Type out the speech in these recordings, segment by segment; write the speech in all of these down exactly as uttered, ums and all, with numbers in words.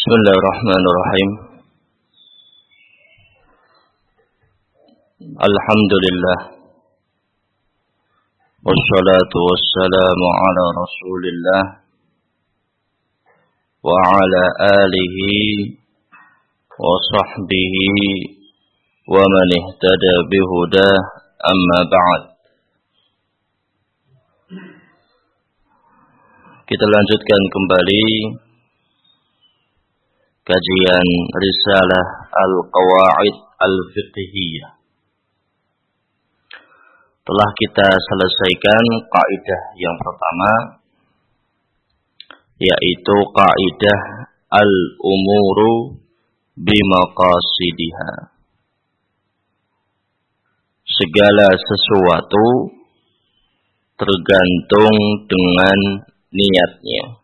Bismillahirrahmanirrahim. Alhamdulillah. Wassalatu wassalamu ala Rasulillah wa ala alihi wa sahbihi wa man ihtada bihudah, amma ba'd. Kita lanjutkan kembali kajian Risalah Al-Qawaid Al-Fiqhiyah. Telah kita selesaikan kaidah yang pertama, yaitu kaidah Al-Umuru Bimaqasidiha. Segala sesuatu tergantung dengan niatnya.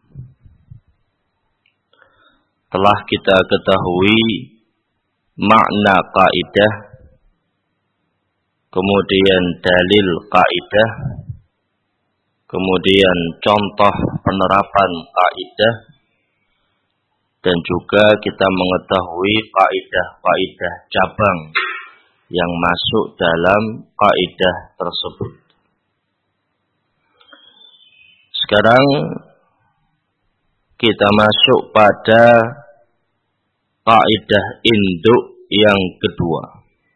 Telah kita ketahui makna kaidah, kemudian dalil kaidah, kemudian contoh penerapan kaidah, dan juga kita mengetahui kaidah-kaidah cabang yang masuk dalam kaidah tersebut. Sekarang kita masuk pada kaidah induk yang kedua.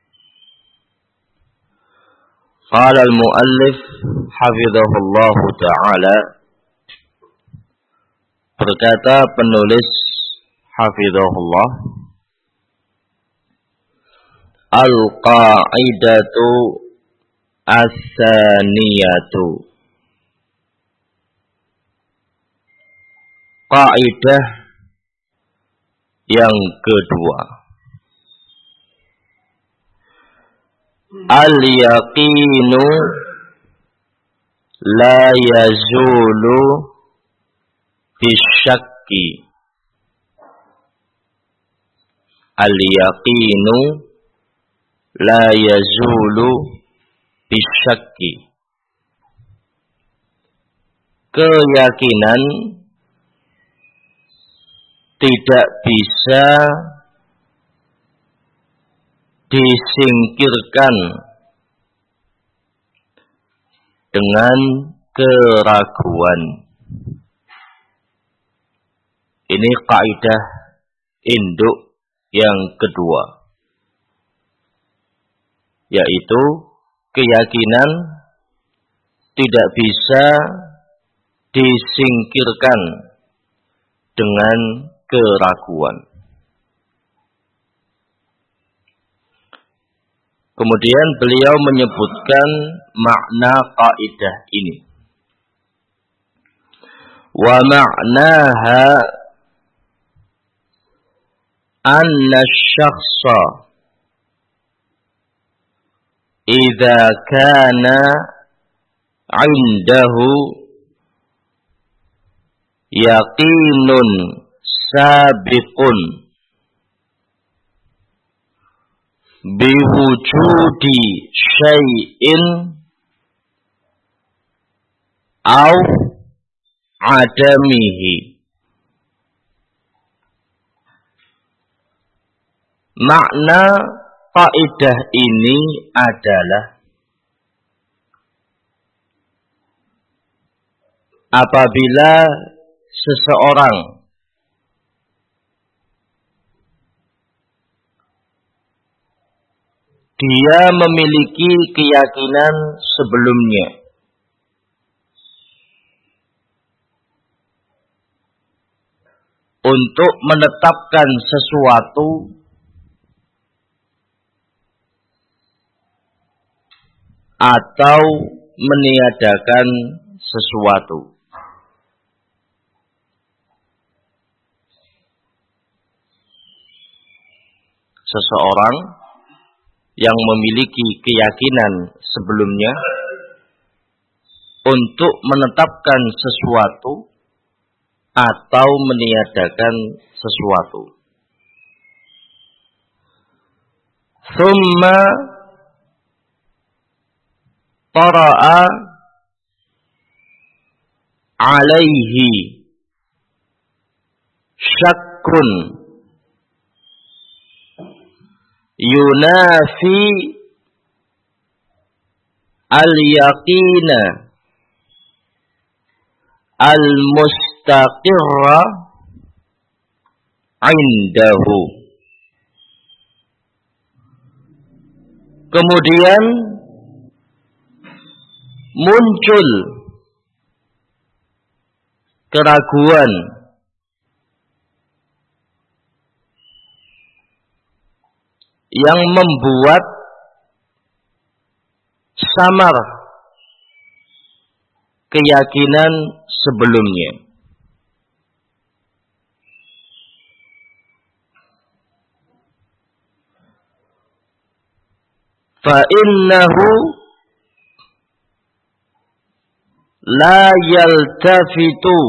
Qala al-muallif hafizahullah ta'ala, berkata penulis hafizahullah, al-qaidatu as-saniyatu, kaidah yang kedua, al-yaqinu la yazulu bisyakki. Al-yaqinu la yazulu bisyakki. Keyakinan tidak bisa disingkirkan dengan keraguan. Ini kaidah induk yang kedua, yaitu keyakinan tidak bisa disingkirkan dengan keraguan. Kemudian beliau menyebutkan makna kaidah ini. Wa ma'naha anna asy-syakhsa idza kana 'indahu yaqinun sabiqun biwujudi syai'in au adamihi. Makna kaidah ini adalah apabila seseorang dia memiliki keyakinan sebelumnya untuk menetapkan sesuatu atau meniadakan sesuatu. Seseorang yang memiliki keyakinan sebelumnya untuk menetapkan sesuatu atau meniadakan sesuatu. Thumma tara'a alaihi syakkun yunafi al-yaqina al-mustaqirra indahu. Kemudian muncul keraguan yang membuat samar keyakinan sebelumnya. Fa innahu la yaltafitu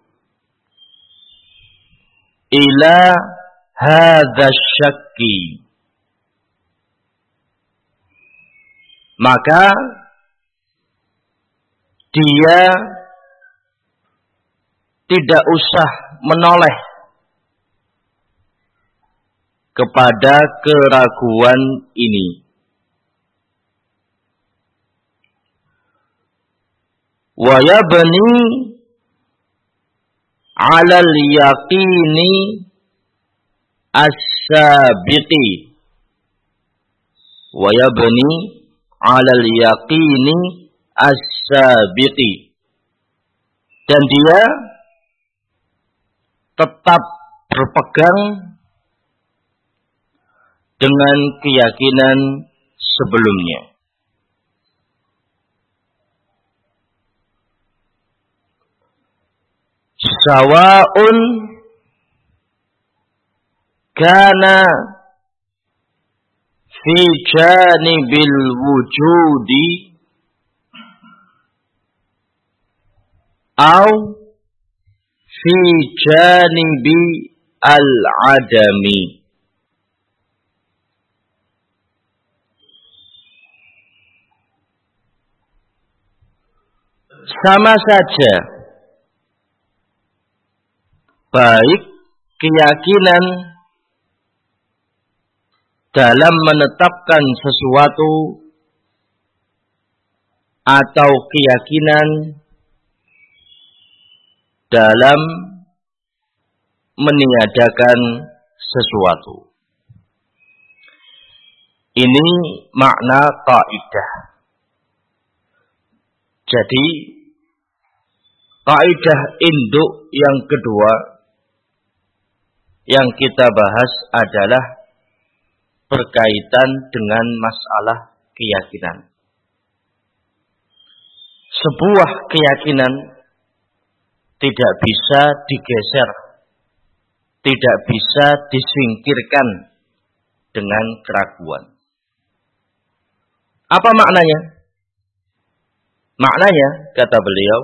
ila hadha syakki. Maka dia tidak usah menoleh kepada keraguan ini. Wa yabni 'alal yaqini as-sabiqi. Wa yabni 'alal yaqini as-sabiqi. Dan dia tetap berpegang dengan keyakinan sebelumnya. Sawa'un kana fi janibil wujudi au fi janibi al-adami. Sama saja, baik keyakinan dalam menetapkan sesuatu atau keyakinan dalam meniadakan sesuatu. Ini makna kaidah. Jadi kaidah induk yang kedua yang kita bahas adalah berkaitan dengan masalah keyakinan. Sebuah keyakinan tidak bisa digeser, tidak bisa disingkirkan dengan keraguan. Apa maknanya? Maknanya, kata beliau,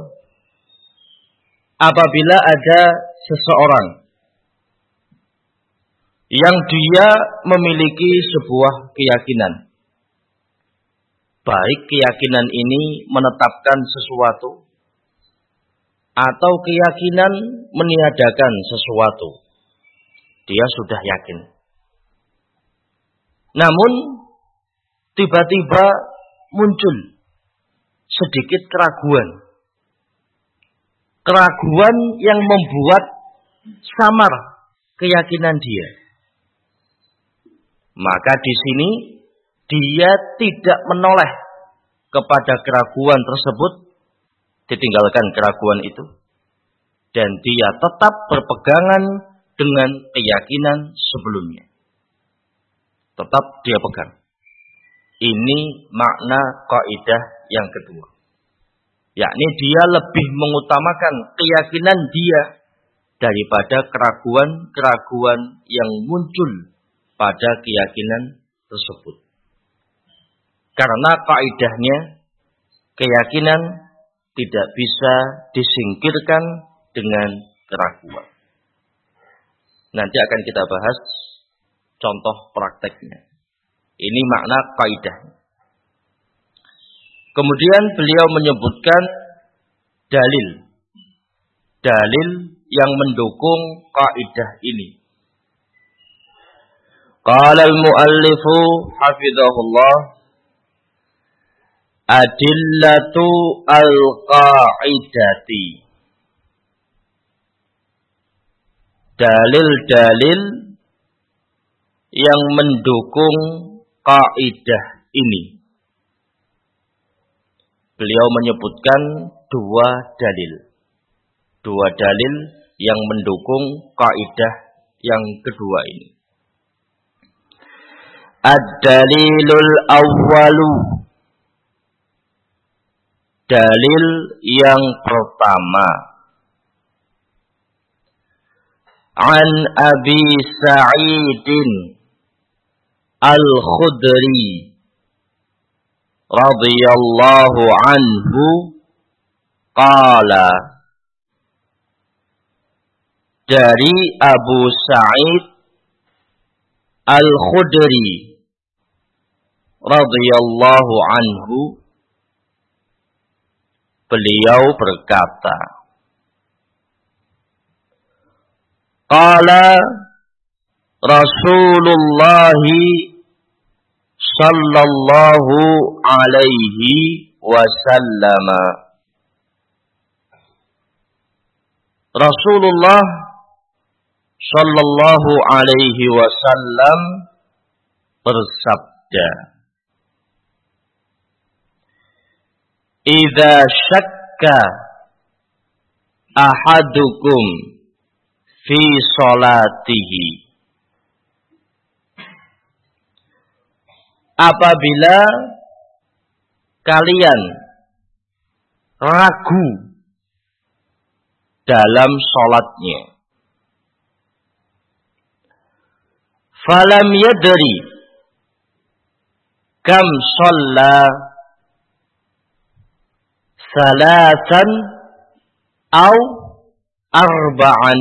apabila ada seseorang yang dia memiliki sebuah keyakinan, baik keyakinan ini menetapkan sesuatu atau keyakinan meniadakan sesuatu, dia sudah yakin. Namun tiba-tiba muncul sedikit keraguan. Keraguan yang membuat samar keyakinan dia. Maka di sini dia tidak menoleh kepada keraguan tersebut, ditinggalkan keraguan itu, dan dia tetap berpegangan dengan keyakinan sebelumnya. Tetap dia pegang. Ini makna kaidah yang kedua. Yakni dia lebih mengutamakan keyakinan dia daripada keraguan-keraguan yang muncul pada keyakinan tersebut. Karena kaidahnya keyakinan tidak bisa disingkirkan dengan keraguan. Nanti akan kita bahas contoh prakteknya. Ini makna kaidah. Kemudian beliau menyebutkan dalil. Dalil yang mendukung kaidah ini. Qala al-muallifu hafizahullah, adillatu al-qa'idati, dalil-dalil yang mendukung kaidah ini. Beliau menyebutkan dua dalil. Dua dalil yang mendukung kaidah yang kedua ini. Ad-dalilul awwalu, dalil yang pertama. An Abi Sa'idin Al-Khudri radhiyallahu anhu qala, dari Abu Sa'id Al-Khudri radhiyallahu anhu, beliau berkata, qala Rasulullah sallallahu alaihi wasallam, Rasulullah sallallahu alaihi wasallam bersabda, idza syakka ahadukum fi salatihi, apabila kalian ragu dalam salatnya, falam yadri kam shalla salasan au arba'an,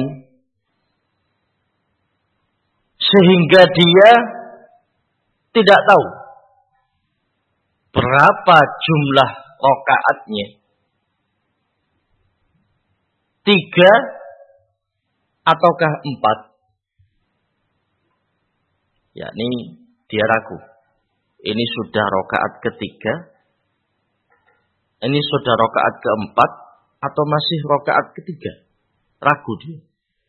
sehingga dia tidak tahu berapa jumlah rakaatnya, tiga ataukah empat, yakni dia ragu, ini sudah rakaat ketiga, ini sudah rakaat keempat, atau masih rakaat ketiga, ragu dia.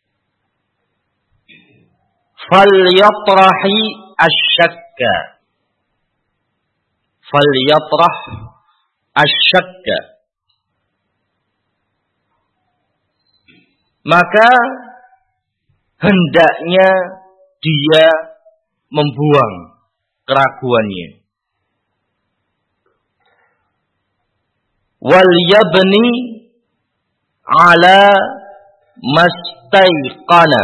Falyatrahi asyakka, falyatrah asyakka, maka hendaknya dia membuang keraguannya. Wal yabni ala mastaiqana,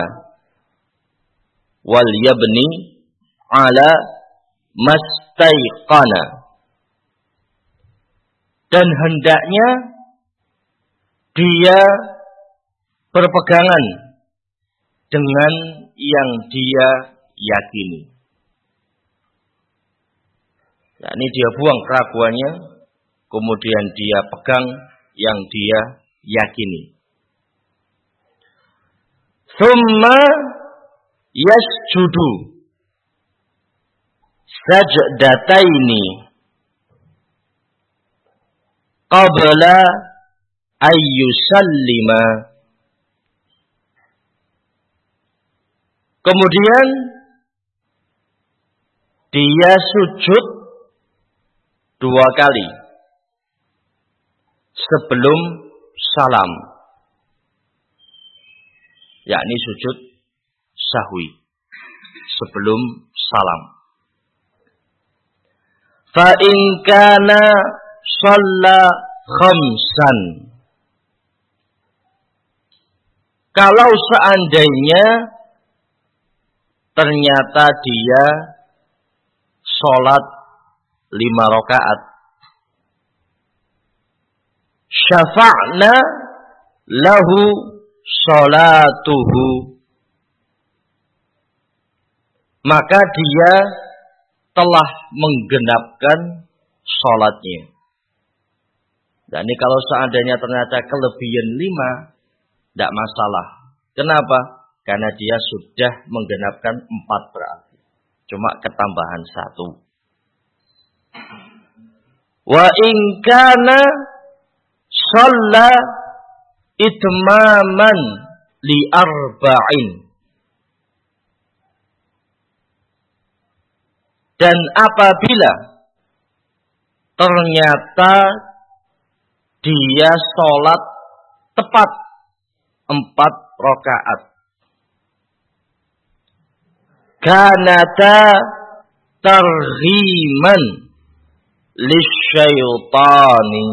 wal yabni ala mastaiqana, dan hendaknya dia berpegangan dengan yang dia yakini. Yakni dia buang keraguannya, kemudian dia pegang yang dia yakini. Tsumma yasjudu sajdataini qabla ayyusallima, kemudian dia sujud dua kali sebelum salam, yakni sujud sahwi sebelum salam. Fa in kana shalla khamsan, kalau seandainya ternyata dia sholat lima rakaat, syafa'na lahu sholatuhu, maka dia telah menggenapkan sholatnya. Dan ini kalau seandainya ternyata kelebihan lima, tidak masalah. Kenapa? Karena dia sudah menggenapkan empat berarti. Cuma ketambahan satu. Wa in kana shalla itmaman li arba'in. Dan apabila ternyata dia sholat tepat empat rakaat, kanata targhiman lisyaitani,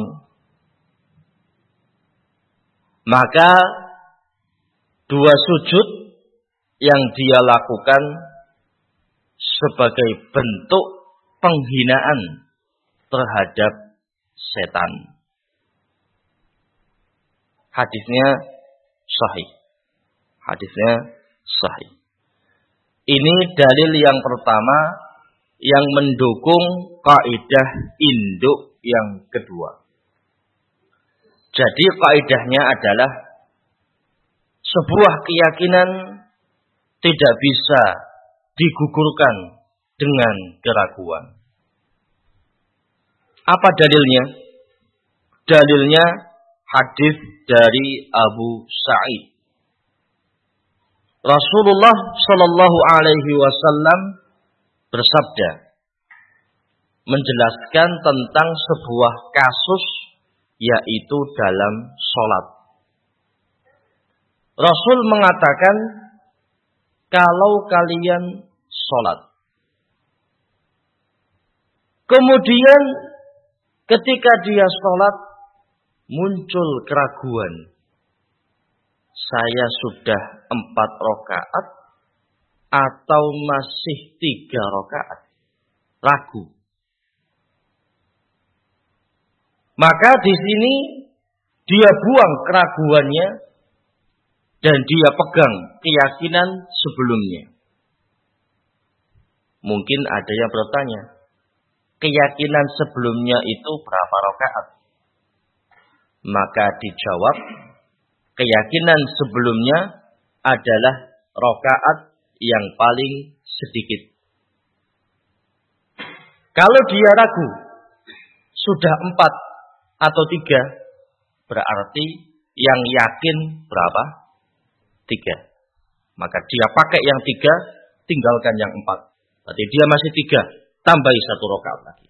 maka dua sujud yang dia lakukan sebagai bentuk penghinaan terhadap setan. Hadisnya sahih. Hadisnya sahih. Ini dalil yang pertama yang mendukung kaidah induk yang kedua. Jadi kaidahnya adalah sebuah keyakinan tidak bisa digugurkan dengan keraguan. Apa dalilnya? Dalilnya hadis dari Abu Sa'id. Rasulullah Shallallahu Alaihi Wasallam bersabda, menjelaskan tentang sebuah kasus, yaitu dalam sholat. Rasul mengatakan, kalau kalian sholat, kemudian ketika dia sholat muncul keraguan, saya sudah empat rakaat atau masih tiga rakaat, ragu. Maka di sini dia buang keraguannya dan dia pegang keyakinan sebelumnya. Mungkin ada yang bertanya, keyakinan sebelumnya itu berapa rakaat? Maka dijawab, keyakinan sebelumnya adalah rakaat yang paling sedikit. Kalau dia ragu, sudah empat atau tiga, berarti yang yakin berapa? Tiga. Maka dia pakai yang tiga, tinggalkan yang empat. Berarti dia masih tiga, tambahi satu rakaat lagi.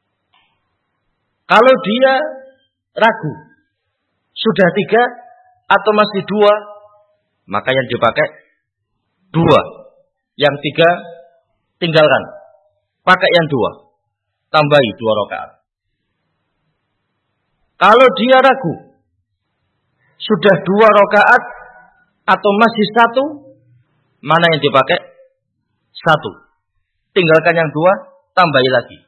Kalau dia ragu, sudah tiga atau masih dua, maka yang dipakai dua. Yang tiga tinggalkan, pakai yang dua, tambahi dua rakaat. Kalau dia ragu, sudah dua rakaat atau masih satu, mana yang dipakai? Satu. Tinggalkan yang dua, tambahi lagi.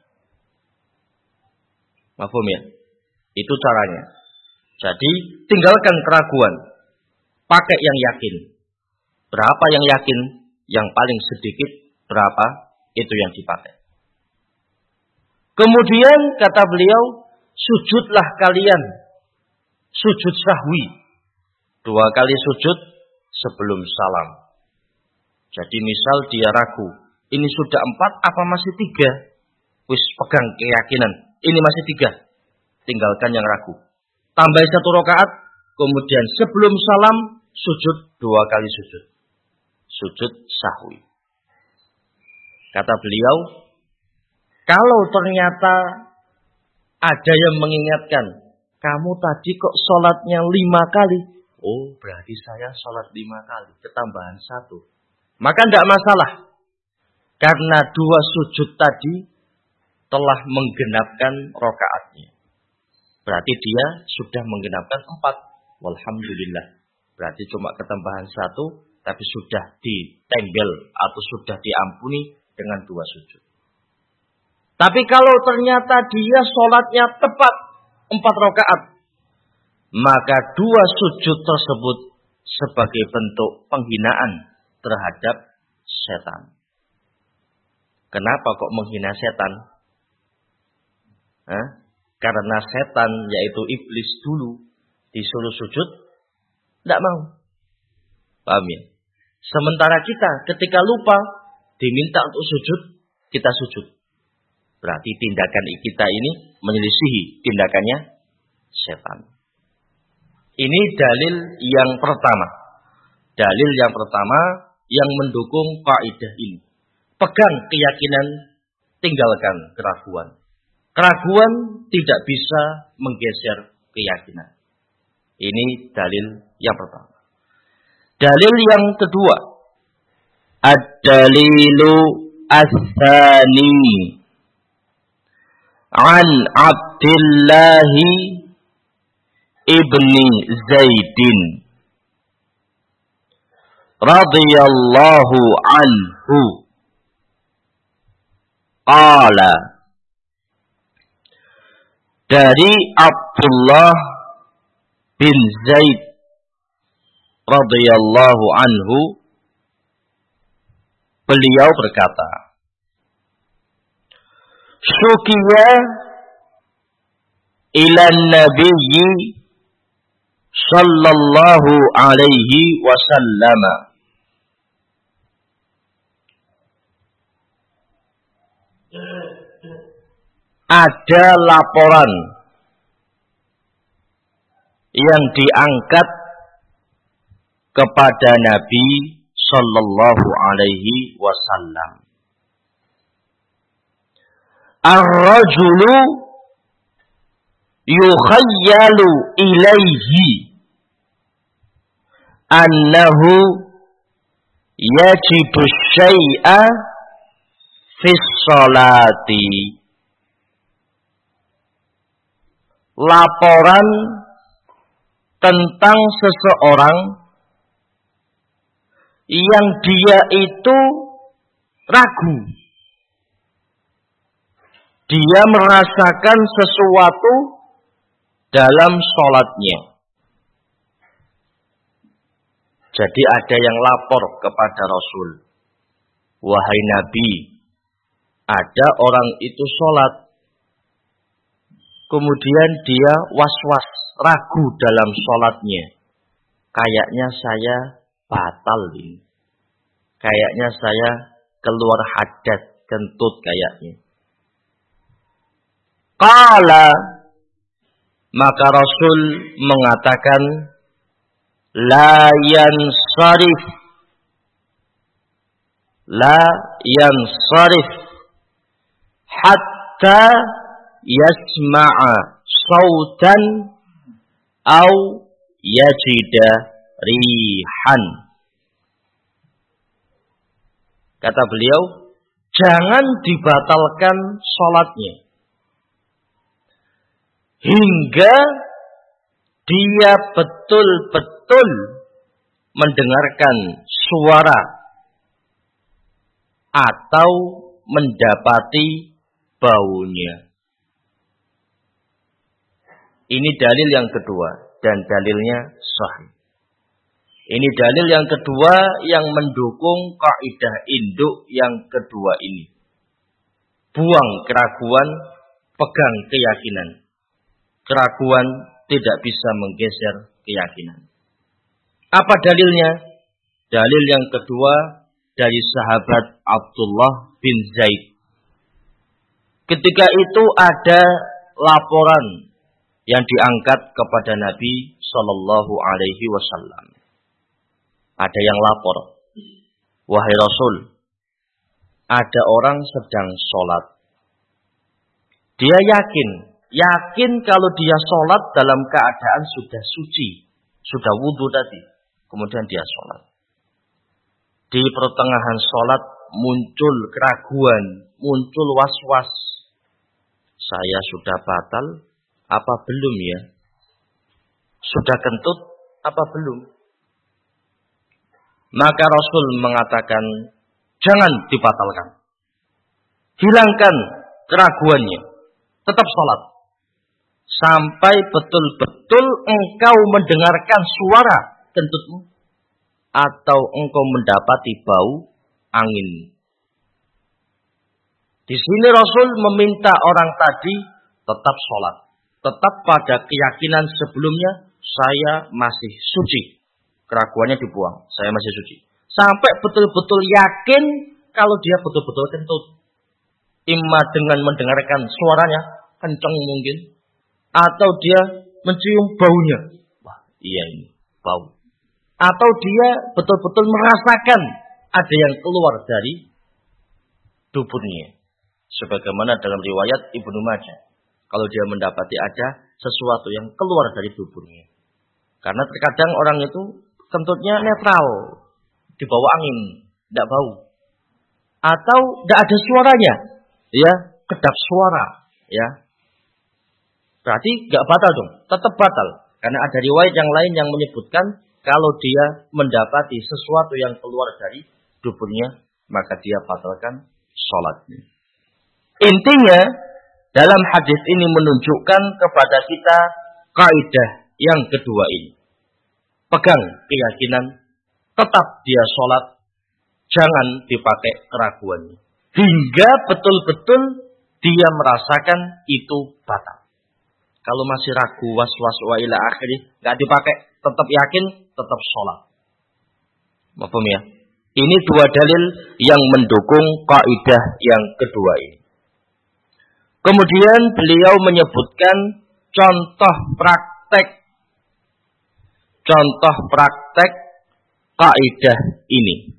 Mafhum ya? Itu caranya. Jadi tinggalkan keraguan, pakai yang yakin. Berapa yang yakin? Yang paling sedikit berapa? Itu yang dipakai. Kemudian kata beliau, sujudlah kalian sujud sahwi, dua kali sujud sebelum salam. Jadi misal dia ragu, ini sudah empat apa masih tiga? Wis pegang keyakinan, ini masih tiga. Tinggalkan yang ragu. Tambah satu rakaat, kemudian sebelum salam sujud dua kali sujud. Sujud sahwi. Kata beliau, kalau ternyata ada yang mengingatkan, kamu tadi kok sholatnya lima kali. Oh, berarti saya sholat lima kali, ketambahan satu. Maka tidak masalah. Karena dua sujud tadi telah menggenapkan rakaatnya. Berarti dia sudah menggenapkan empat. Walhamdulillah. Berarti cuma ketambahan satu, tapi sudah ditembel atau sudah diampuni dengan dua sujud. Tapi kalau ternyata dia sholatnya tepat empat rakaat, maka dua sujud tersebut sebagai bentuk penghinaan terhadap setan. Kenapa kok menghina setan? Hah? Karena setan, yaitu iblis dulu, disuruh sujud, tidak mau. Paham ya? Sementara kita ketika lupa, diminta untuk sujud, kita sujud. Berarti tindakan kita ini menyelisihi tindakannya setan. Ini dalil yang pertama. Dalil yang pertama yang mendukung kaidah ini. Pegang keyakinan, tinggalkan keraguan. Keraguan tidak bisa menggeser keyakinan. Ini dalil yang pertama. Dalil yang kedua. Ad-dalilu ats-tsani. An Abdillahi ibni Zaidin radhiyallahu anhu qala, dari Abdullah bin Zaid radhiyallahu anhu, beliau berkata, syukiya ila nabiyyi sallallahu alaihi wasallam, ada laporan yang diangkat kepada Nabi sallallahu alaihi wasallam. Ar-rajulu yukhayyalu ilaihi annahu yajidu syai'a fis salati. Laporan tentang seseorang yang dia itu ragu. Dia merasakan sesuatu dalam sholatnya. Jadi ada yang lapor kepada Rasul. Wahai Nabi, ada orang itu sholat. Kemudian dia was-was, ragu dalam sholatnya. Kayaknya saya batal ini. Kayaknya saya keluar hadas, kentut kayaknya. Qala, maka Rasul mengatakan, la yansarif, la yansarif, hatta yasma'a sautan au yajida rihan. Kata beliau, jangan dibatalkan sholatnya hingga dia betul-betul mendengarkan suara atau mendapati baunya. Ini dalil yang kedua dan dalilnya sahih. Ini dalil yang kedua yang mendukung kaidah induk yang kedua ini. Buang keraguan, pegang keyakinan. Keraguan tidak bisa menggeser keyakinan. Apa dalilnya? Dalil yang kedua dari sahabat Abdullah bin Zaid. Ketika itu ada laporan yang diangkat kepada Nabi Sallallahu Alaihi Wasallam. Ada yang lapor, wahai Rasul, ada orang sedang sholat. Dia yakin. Yakin kalau dia sholat dalam keadaan sudah suci. Sudah wudhu tadi. Kemudian dia sholat. Di pertengahan sholat muncul keraguan. Muncul was-was. Saya sudah batal. Apa belum ya? Sudah kentut. Apa belum? Maka Rasul mengatakan, jangan dibatalkan. Hilangkan keraguannya. Tetap sholat. Sampai betul-betul engkau mendengarkan suara kentutmu. Atau engkau mendapati bau angin. Di sini Rasul meminta orang tadi tetap sholat. Tetap pada keyakinan sebelumnya, saya masih suci. Keraguannya dibuang, saya masih suci. Sampai betul-betul yakin kalau dia betul-betul kentut. Imma dengan mendengarkan suaranya, kencang mungkin. Atau dia mencium baunya. Wah, iya ini, bau. Atau dia betul-betul merasakan ada yang keluar dari duburnya. Sebagaimana dalam riwayat Ibnu Majah. Kalau dia mendapati ada sesuatu yang keluar dari duburnya. Karena terkadang orang itu kentutnya netral. Di bawah angin. Tidak bau. Atau tidak ada suaranya. Ya, kedap suara. Ya. Berarti tidak batal dong. Tetap batal. Karena ada riwayat yang lain yang menyebutkan kalau dia mendapati sesuatu yang keluar dari duburnya, maka dia batalkan sholatnya. Intinya, dalam hadis ini menunjukkan kepada kita kaidah yang kedua ini. Pegang keyakinan, tetap dia sholat, jangan dipakai keraguannya. Hingga betul-betul dia merasakan itu batal. Kalau masih ragu, was-was, wa ila akhirih, nggak dipakai, tetap yakin, tetap sholat. Paham ya? Ini dua dalil yang mendukung kaidah yang kedua ini. Kemudian beliau menyebutkan contoh praktek. Contoh praktek kaidah ini.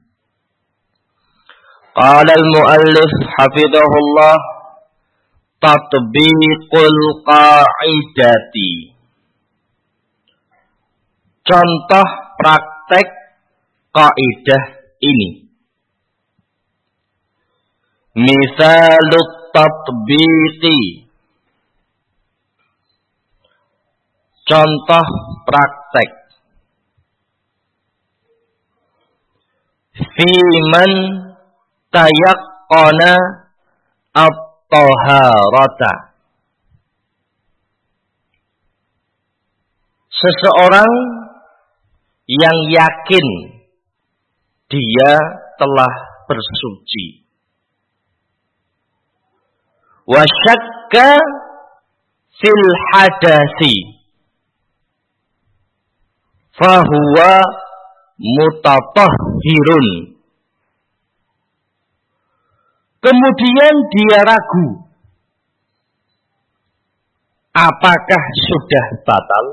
Qala al-muallif hafidhahullah tatbiqul qaidati. Contoh praktek kaidah ini. Misalut tatbiqi. Contoh praktek. Fiman tayaqqana at-taharata. Seseorang yang yakin dia telah bersuci. Wa syakka fil hadasi. Fahuwa mutatahhirun. Kemudian dia ragu. Apakah sudah batal?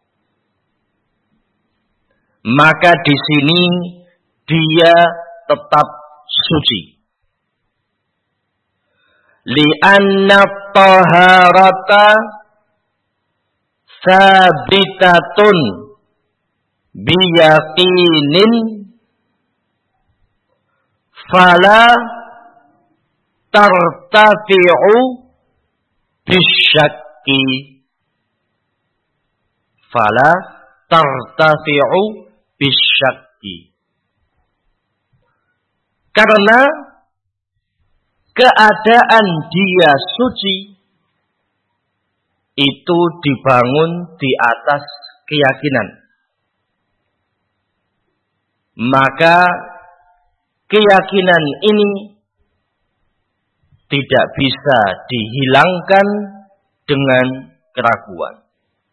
Maka di sini dia tetap suci. Li'anna taharata sabitatun biyaqinin fala tartafi'u bisyakki. Fala tartafi'u bisyakki. Karena keadaan dia suci itu dibangun di atas keyakinan. Maka keyakinan ini tidak bisa dihilangkan dengan keraguan.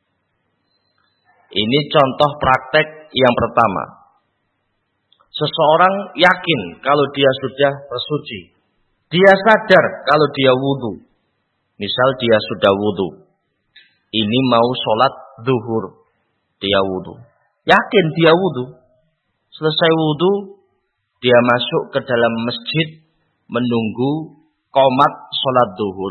Ini contoh praktek yang pertama. Seseorang yakin kalau dia sudah bersuci. Dia sadar kalau dia wudu. Misal dia sudah wudu. Ini mau sholat zuhur. Dia wudu. Yakin dia wudu. Selesai wudu, dia masuk ke dalam masjid menunggu qomat sholat zuhur.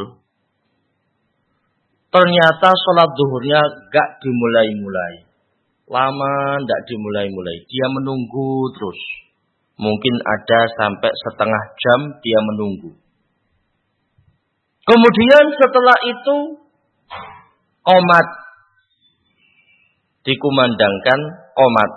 Ternyata sholat zuhurnya gak dimulai-mulai. Lama gak dimulai-mulai. Dia menunggu terus. Mungkin ada sampai setengah jam dia menunggu. Kemudian setelah itu qomat. Dikumandangkan qomat.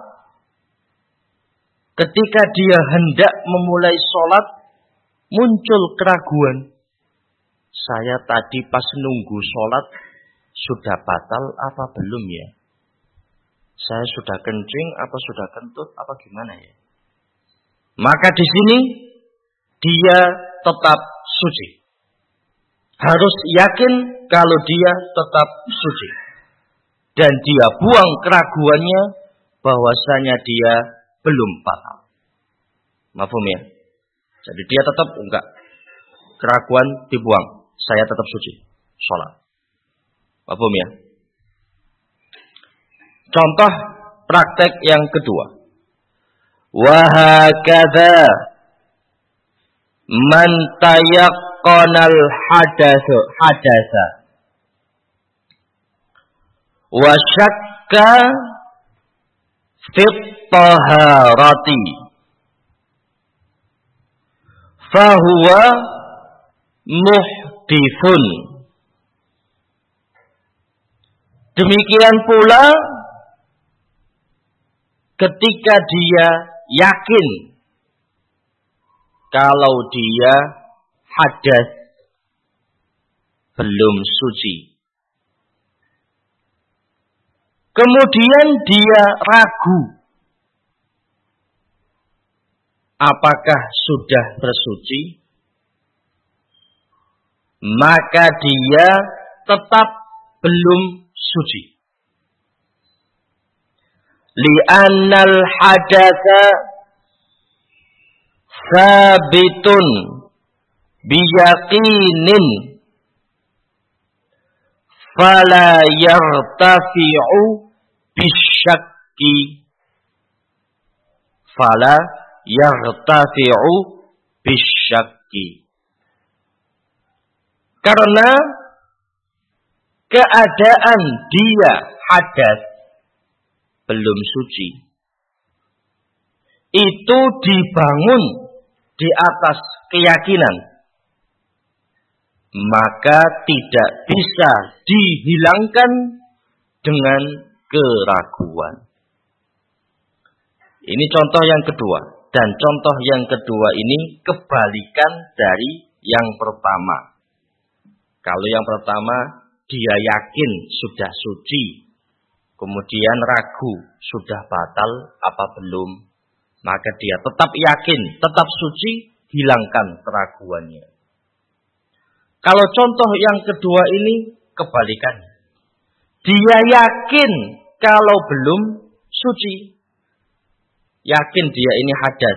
Ketika dia hendak memulai sholat, muncul keraguan. Saya tadi pas nunggu sholat, sudah batal apa belum ya? Saya sudah kencing apa sudah kentut apa gimana ya? Maka di sini dia tetap suci. Harus yakin kalau dia tetap suci. Dan dia buang keraguannya bahwasanya dia belum batal. Mafhum ya? Jadi dia tetap enggak. Keraguan dibuang. Saya tetap suci. Sholat. Paham ya? Contoh praktek yang kedua. Wahakadha man tayaqqanal hadatsu hadatsa wa syakka fit taharati fahuwa muhdithun. Demikian pula ketika dia yakin kalau dia hadas belum suci. Kemudian dia ragu apakah sudah bersuci, maka dia tetap belum suci. Li'annal hadatsa sabitun biyaqinin fala yartafi'u bisyakki fala yartafi'u bisyakki. Karena keadaan dia hadas belum suci itu dibangun di atas keyakinan, maka tidak bisa dihilangkan dengan keraguan. Ini contoh yang kedua, dan contoh yang kedua ini kebalikan dari yang pertama. Kalau yang pertama dia yakin sudah suci, kemudian ragu sudah batal apa belum, maka dia tetap yakin, tetap suci, hilangkan keraguannya. Kalau contoh yang kedua ini kebalikannya. Dia yakin kalau belum suci. Yakin dia ini hadas.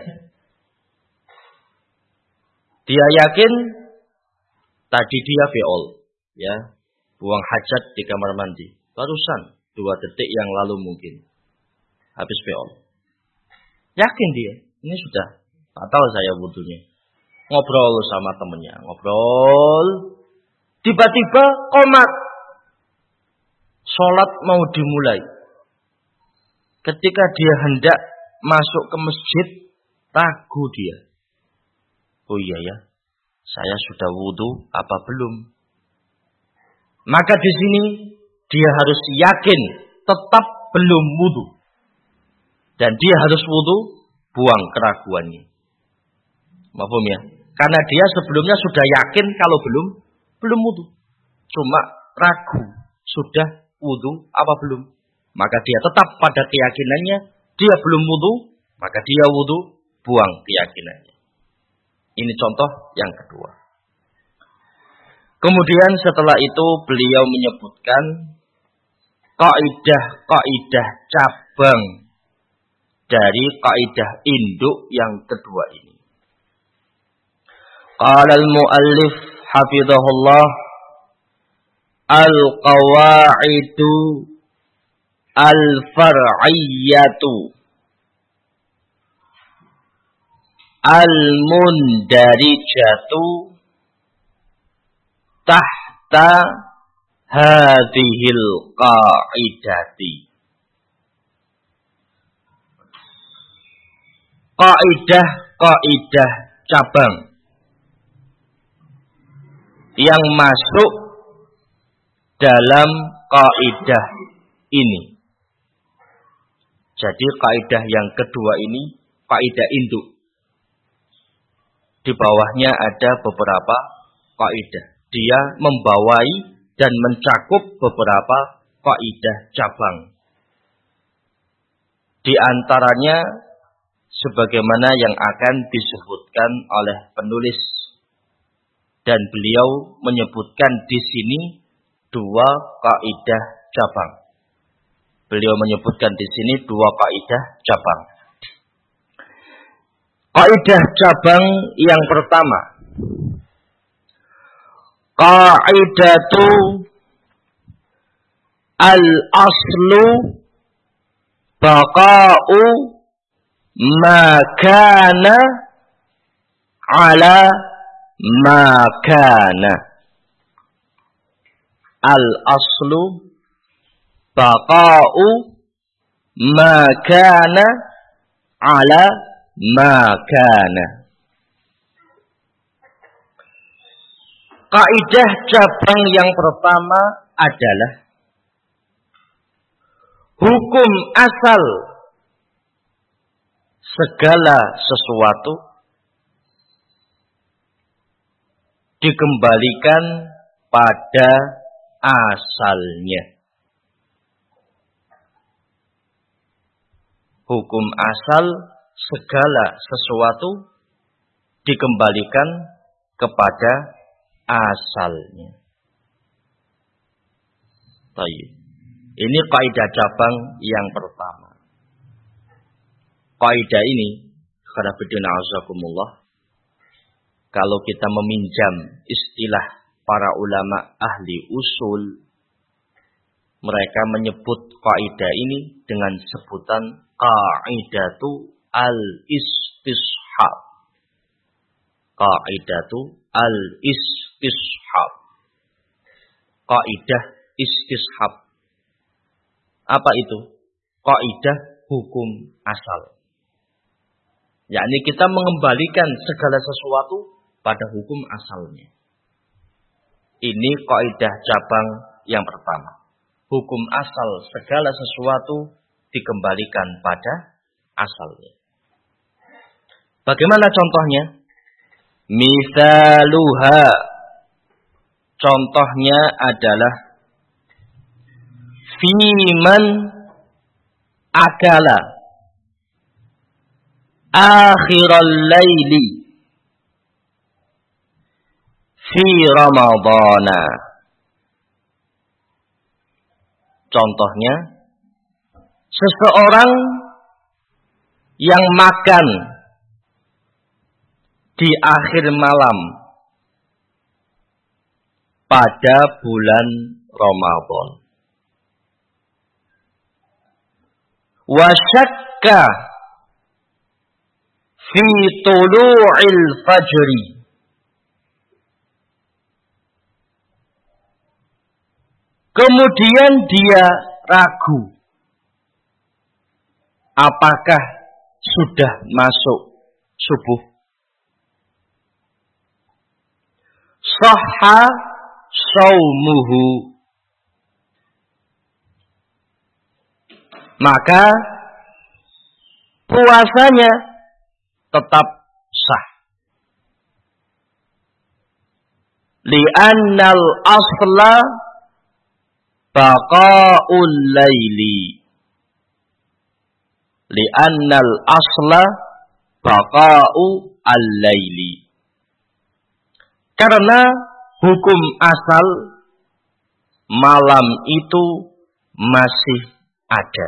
Dia yakin tadi dia beol, ya, buang hajat di kamar mandi. Barusan dua detik yang lalu mungkin habis beol. Yakin dia, ini sudah batal saya wudunya. Ngobrol sama temennya, ngobrol. Tiba-tiba qomat. Sholat mau dimulai. Ketika dia hendak masuk ke masjid, ragu dia. Oh iya ya, saya sudah wudu apa belum? Maka di sini dia harus yakin tetap belum wudu. Dan dia harus wudu, buang keraguannya. Paham ya? Karena dia sebelumnya sudah yakin kalau belum belum wudu. Cuma ragu sudah wudu apa belum. Maka dia tetap pada keyakinannya, dia belum wudu, maka dia wudu, buang keyakinannya. Ini contoh yang kedua. Kemudian setelah itu beliau menyebutkan kaidah-kaidah cabang dari kaidah induk yang kedua ini. Qala al-muallif hafizahullah al-qawaidu al-far'iyyatu al-mundarijatu tahta hadhil qaidati. Kaidah-kaidah cabang yang masuk dalam kaidah ini. Jadi kaidah yang kedua ini kaidah induk. Di bawahnya ada beberapa kaidah. Dia membawai dan mencakup beberapa kaidah cabang. Di antaranya sebagaimana yang akan disebutkan oleh penulis, dan beliau menyebutkan di sini dua kaidah cabang. Beliau menyebutkan di sini dua kaidah cabang. Kaidah cabang yang pertama. Qaidatu al-aslu baqa'u ma kana ala ma kana. Al-aslu baqa'u ma kana ala ma kana. Kaidah cabang yang pertama adalah hukum asal segala sesuatu dikembalikan pada asalnya. Hukum asal segala sesuatu dikembalikan kepada asalnya. Baik. Ini kaidah cabang yang pertama. Kaidah ini, kharabidina azakumullah, kalau kita meminjam istilah para ulama ahli usul, mereka menyebut kaidah ini dengan sebutan qaidatu al-istishab. Qaidatu al-istishab. Kaidah istishab. Apa itu? Kaidah hukum asal. Yakni kita mengembalikan segala sesuatu pada hukum asalnya. Ini kaidah cabang yang pertama. Hukum asal segala sesuatu dikembalikan pada asalnya. Bagaimana contohnya? Misaluha, contohnya adalah fiman akala akhiral laili fi ramadana. Contohnya, seseorang yang makan di akhir malam pada bulan Ramadan. Wa syakka fi tulu'il fajri. Kemudian dia ragu apakah sudah masuk subuh. Sahha shaumuhu, maka puasanya tetap sah. Li'annal asla baqa'ul laili. Li'annal asla baqa'u al-laili. Karena hukum asal malam itu masih ada.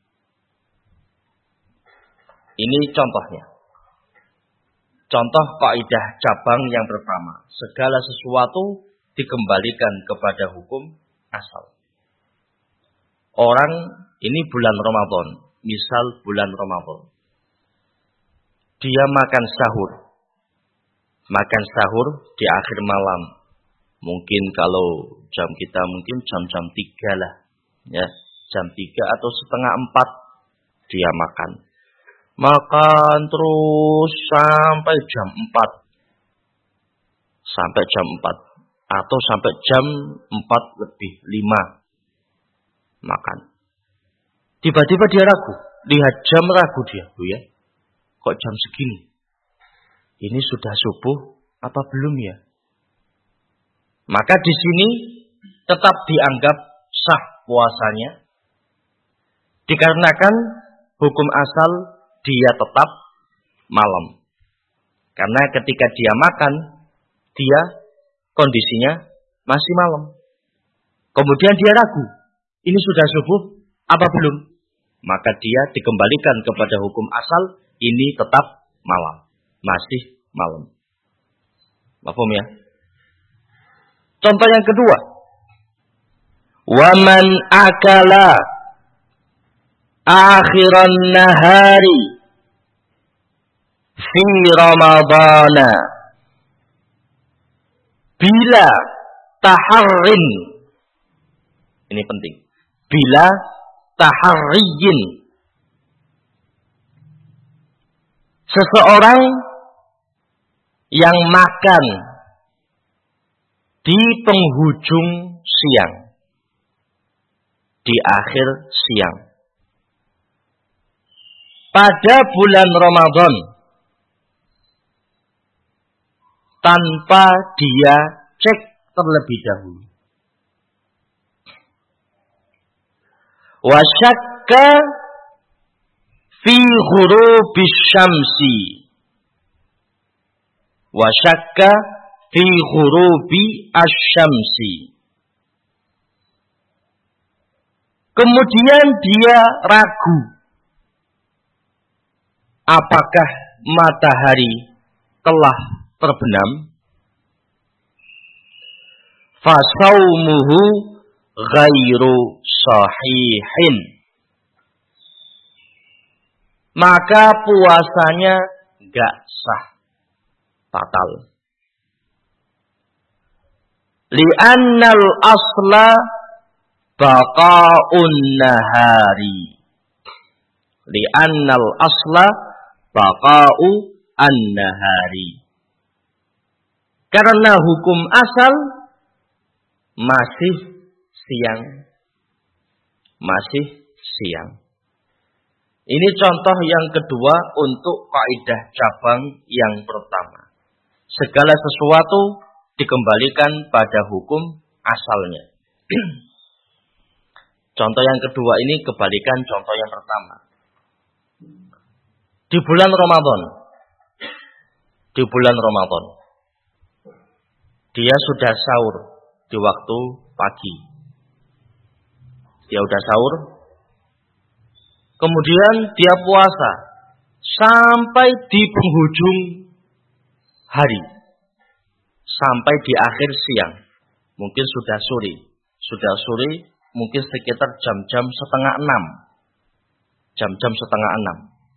Ini contohnya. Contoh kaidah cabang yang pertama. Segala sesuatu dikembalikan kepada hukum asal. Orang, ini bulan Ramadan. Misal bulan Ramadan. Dia makan sahur. Makan sahur di akhir malam. Mungkin kalau jam kita mungkin jam-jam tiga lah. Ya, jam tiga atau setengah empat dia makan. Makan terus sampai jam empat. Sampai jam empat. Atau sampai jam empat lebih lima. Makan. Tiba-tiba dia ragu. Lihat jam, ragu dia. Bu ya, kok jam segini? Ini sudah subuh apa belum ya? Maka di sini tetap dianggap sah puasanya. Dikarenakan hukum asal dia tetap malam. Karena ketika dia makan, dia kondisinya masih malam. Kemudian dia ragu, ini sudah subuh apa belum? Maka dia dikembalikan kepada hukum asal, ini tetap malam. masih malam. Paham ya? Contoh yang kedua. Waman akala akhiran nahari fi Ramadana bila taharrin. Ini penting. Bila taharriyin. Seseorang yang makan di penghujung siang, di akhir siang, pada bulan Ramadan, tanpa dia cek terlebih dahulu. Wa syakka fi ghurubis syamsi. Wa syakka fi ghurubi asy-syamsi. Kemudian dia ragu apakah matahari telah terbenam. Fasaumuhu ghairu sahihin. Maka puasanya enggak sah, batal. Li'annal asla baqa'un nahari. Li'annal asla baqa'u an-nahari. Karena hukum asal masih siang. Masih siang. Ini contoh yang kedua untuk kaidah cabang yang pertama. Segala sesuatu dikembalikan pada hukum asalnya. Contoh yang kedua ini kebalikan contoh yang pertama. Di bulan Ramadan. Di bulan Ramadan. Dia sudah sahur di waktu pagi. Dia sudah sahur. Kemudian dia puasa sampai di penghujung hari. Sampai di akhir siang. Mungkin sudah sore. Sudah sore mungkin sekitar jam-jam setengah enam. Jam-jam setengah enam.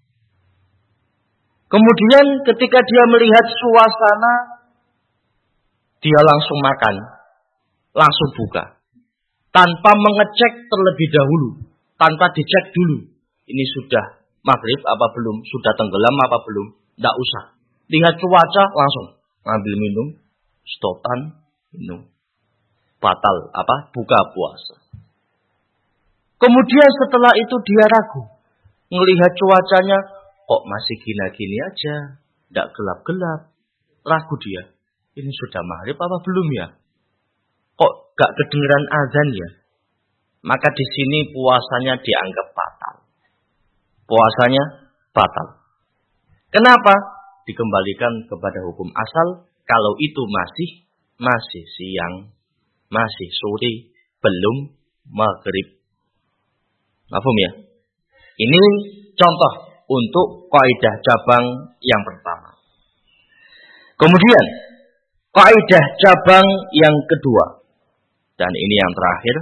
Kemudian ketika dia melihat suasana, dia langsung makan. Langsung buka. Tanpa mengecek terlebih dahulu. Tanpa dicek dulu. Ini sudah maghrib apa belum? Sudah tenggelam apa belum? Tidak usah. Lihat cuaca langsung. Ambil minum. Stotan. Minum. Batal. Apa? Buka puasa. Kemudian setelah itu dia ragu. Melihat cuacanya. Kok masih gini-gini aja. Tidak gelap-gelap. Ragu dia. Ini sudah maghrib apa belum ya? Kok gak kedengeran azan ya? Maka di sini puasanya dianggap batal. Puasanya batal. Kenapa? Dikembalikan kepada hukum asal. Kalau itu masih masih siang, masih sore, belum maghrib. Paham ya? Ini contoh untuk kaidah cabang yang pertama. Kemudian kaidah cabang yang kedua. Dan ini yang terakhir.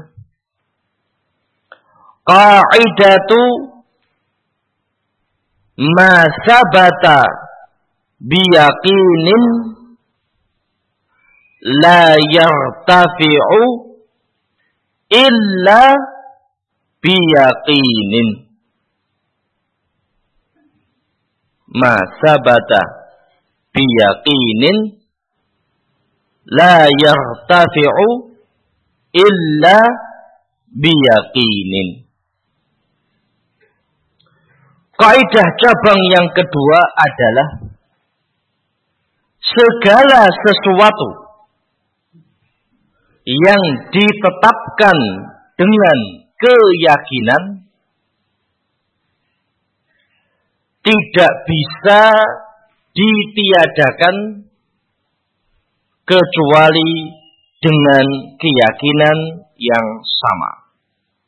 Qaidatu ma sabata biyaqinin la yartafi'u illa biyaqinin. Ma sabata biyaqinin la yartafi'u illa biyaqinin. Kaidah cabang yang kedua adalah segala sesuatu yang ditetapkan dengan keyakinan tidak bisa ditiadakan kecuali dengan keyakinan yang sama.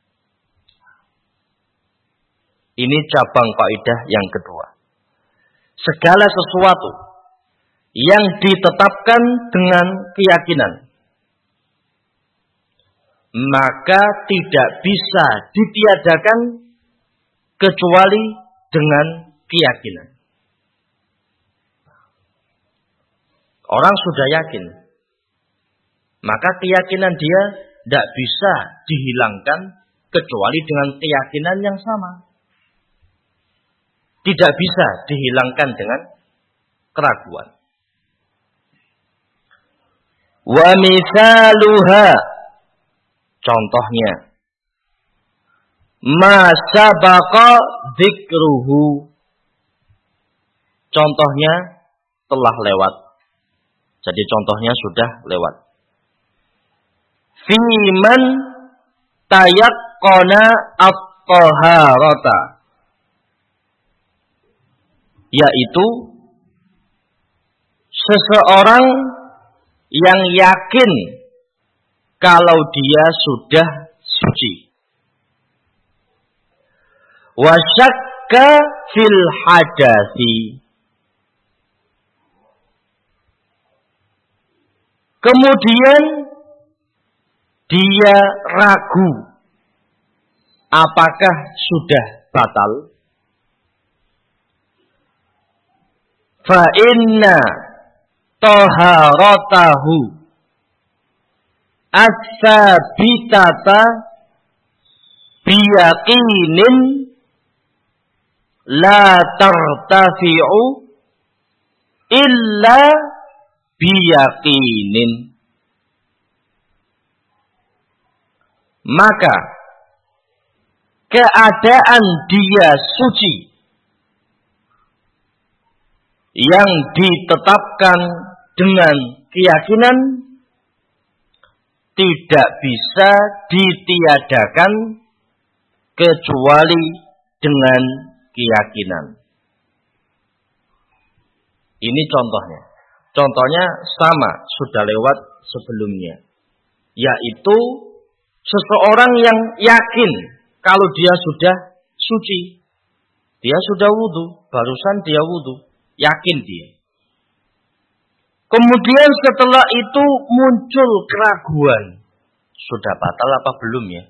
Ini cabang kaidah yang kedua. segala sesuatu yang ditetapkan dengan keyakinan, maka tidak bisa ditiadakan kecuali dengan keyakinan. Orang sudah yakin, maka keyakinan dia tidak bisa dihilangkan kecuali dengan keyakinan yang sama. Tidak bisa dihilangkan dengan keraguan. Wa misaluha, contohnya, ma sabaqa dzikruhu, contohnya telah lewat. Jadi contohnya sudah lewat. Fiman tayaqqana at-taharata, yaitu seseorang yang yakin kalau dia sudah suci. Wa syakka fil hadathi, kemudian dia ragu apakah sudah batal. Fa inna taharatahu as-sabitata biyaqinin la tartafi'u illa biyaqinin. Maka keadaan dia suci yang ditetapkan dengan keyakinan tidak bisa ditiadakan kecuali dengan keyakinan. Ini contohnya. Contohnya sama, sudah lewat sebelumnya. Yaitu seseorang yang yakin kalau dia sudah suci. Dia sudah wudu, barusan dia wudu. Yakin dia. Kemudian setelah itu muncul keraguan. Sudah batal apa belum ya?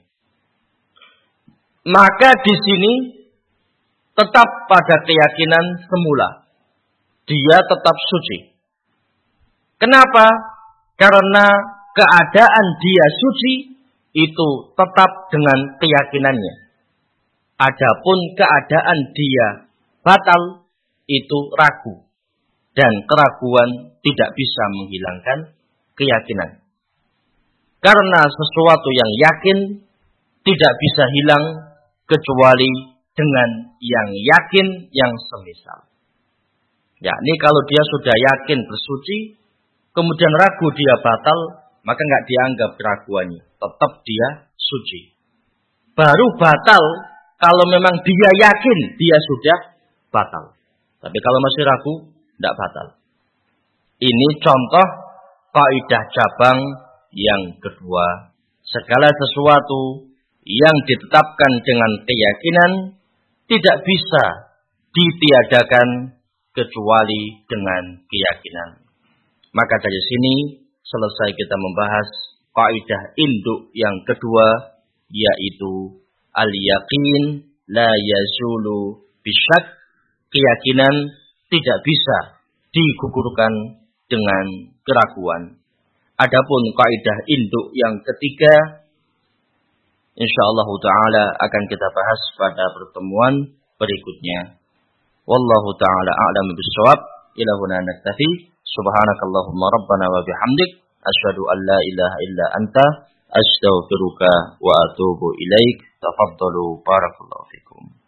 Maka di sini tetap pada keyakinan semula. Dia tetap suci. Kenapa? Karena keadaan dia suci itu tetap dengan keyakinannya. Adapun keadaan dia batal itu ragu. Dan keraguan tidak bisa menghilangkan keyakinan. Karena sesuatu yang yakin tidak bisa hilang kecuali dengan yang yakin yang semisal. Yakni kalau dia sudah yakin bersuci, kemudian ragu dia batal, maka nggak dianggap keraguannya. Tetap dia suci. Baru batal kalau memang dia yakin dia sudah batal. Tapi kalau masih ragu, tidak batal. Ini contoh kaidah cabang yang kedua. Segala sesuatu yang ditetapkan dengan keyakinan tidak bisa ditiadakan kecuali dengan keyakinan. Maka dari sini selesai kita membahas kaidah induk yang kedua, yaitu al-yaqin la yazulu bisyak. Keyakinan tidak bisa digugurkan dengan keraguan. Adapun kaidah induk yang ketiga, insyaallah taala akan kita bahas pada pertemuan berikutnya. Wallahu taala a'lam bissawab. Ila huna naktafi. Subhanakallahumma rabbana wa bihamdik asyhadu an la ilaha illa anta astaghfiruka wa atubu ilaik. Tafaddalu, barakallahu fikum.